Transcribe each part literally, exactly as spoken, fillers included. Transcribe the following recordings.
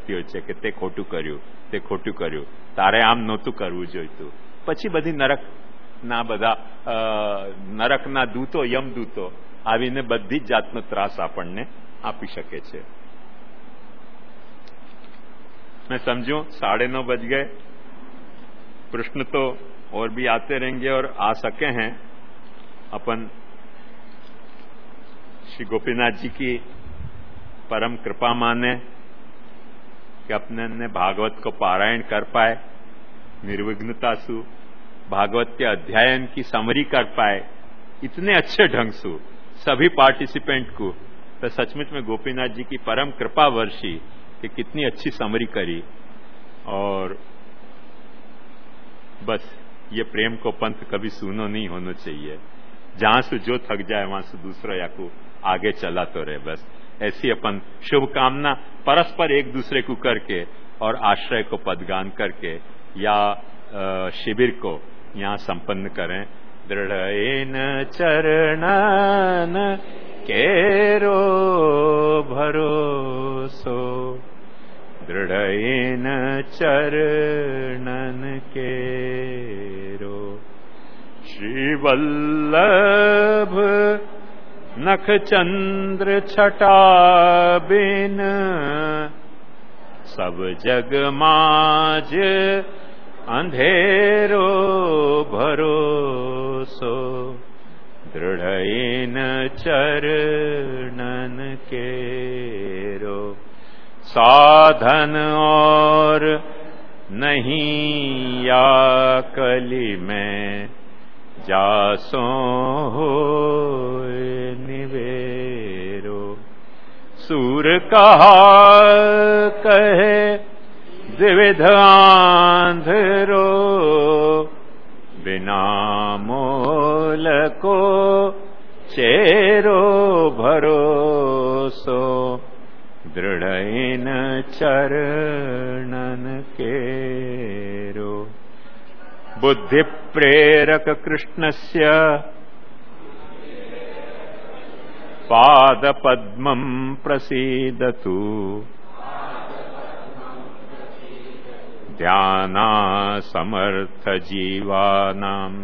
હોય છે કે તે ખોટું કર્યું, તે ખોટું કર્યું, તારે આમ નહોતું કરવું જોઈતું. પછી બધી નરકના બધા નરકના દૂતો, યમદૂતો આવીને બધી જ જાતનો ત્રાસ આપણને આપી શકે છે. मैं समझूं साढ़े नौ बज गए. प्रश्न तो और भी आते रहेंगे और आ सके हैं. अपन श्री गोपीनाथ जी की परम कृपा माने कि अपने ने भागवत को पारायण कर पाए निर्विघ्नता सु, भागवत के अध्ययन की समरी कर पाए इतने अच्छे ढंग से सभी पार्टिसिपेंट को. तो सचमुच में गोपीनाथ जी की परम कृपा वर्षी कि कितनी अच्छी समरी करी. और बस ये प्रेम को पंथ कभी सूनो नहीं होना चाहिए. जहां से जो थक जाए वहां से दूसरा या को आगे चला तो रहे. बस ऐसी अपन शुभकामना परस्पर एक दूसरे को करके और आश्रय को पदगान करके या शिविर को यहाँ संपन्न करें. दृढ़ेन चरणन केरो भरोसो, दृढ़ेन चरणन केरो. श्रीवल्लभ नख चंद्र छटा बिन, सब जग माज अंधेरो भरोसो, दृढ़ेन चरणन केरो. साधन और नहीं या कली में, जासो हो निवेरो. सूर कहा कहे द्विविध आंधरो, बिना मोल को चेरो भरोसो, दृढ़ेन चरणन केरो. बुद्धि प्रेरक कृष्णस्य पाद पद्मं प्रसीदतु, ध्याना समर्थ जीवानाम्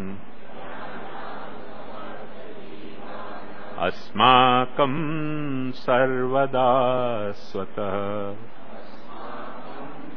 अस्माकं सर्वदा स्वतः.